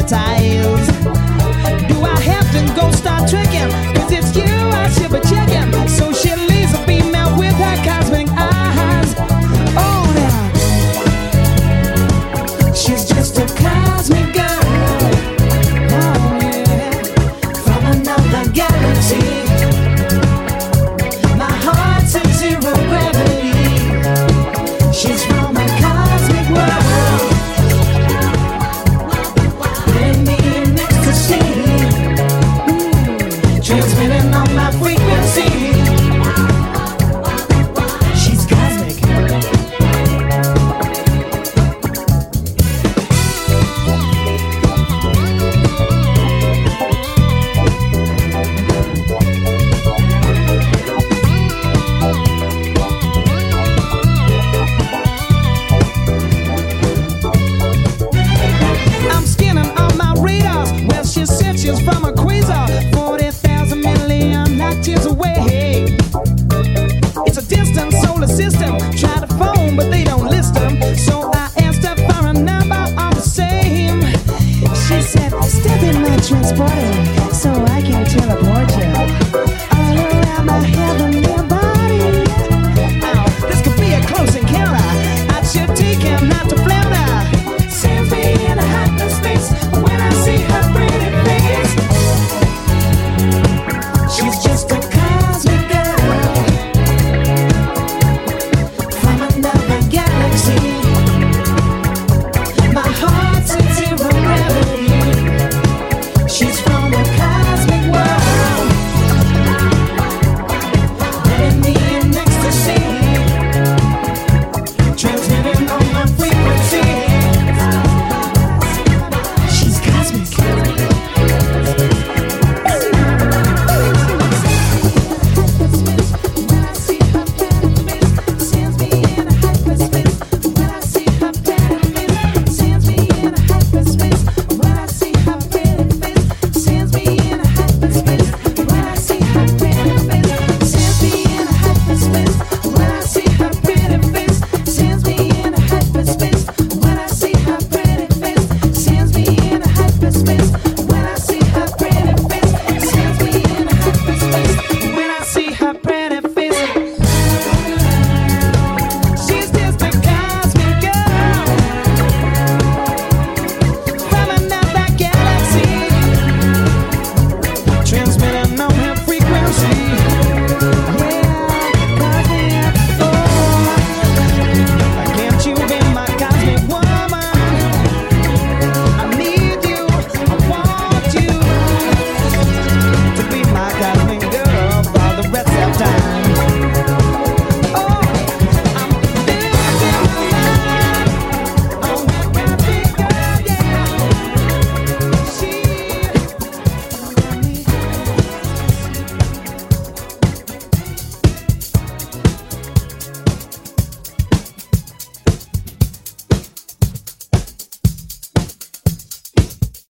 hypnotized. Do I have to go start tricking? 'Cause it's you I should be checking. So she leaves a female with her cosmic eyes. Oh, now she's just a cosmic girl. Oh, yeah. From another galaxy. My heart's in zero gravity. She's from a cosmic world. Putting me in ecstasy. Transmitting on my frequency. She's cosmic. I'm scanning all my radars. Well, she said she's from a quasar, 40,000 million light years away. It's a distant solar system. Try to phone, but they don't list them. So I asked her for a number all the same. She said, step in my transporter.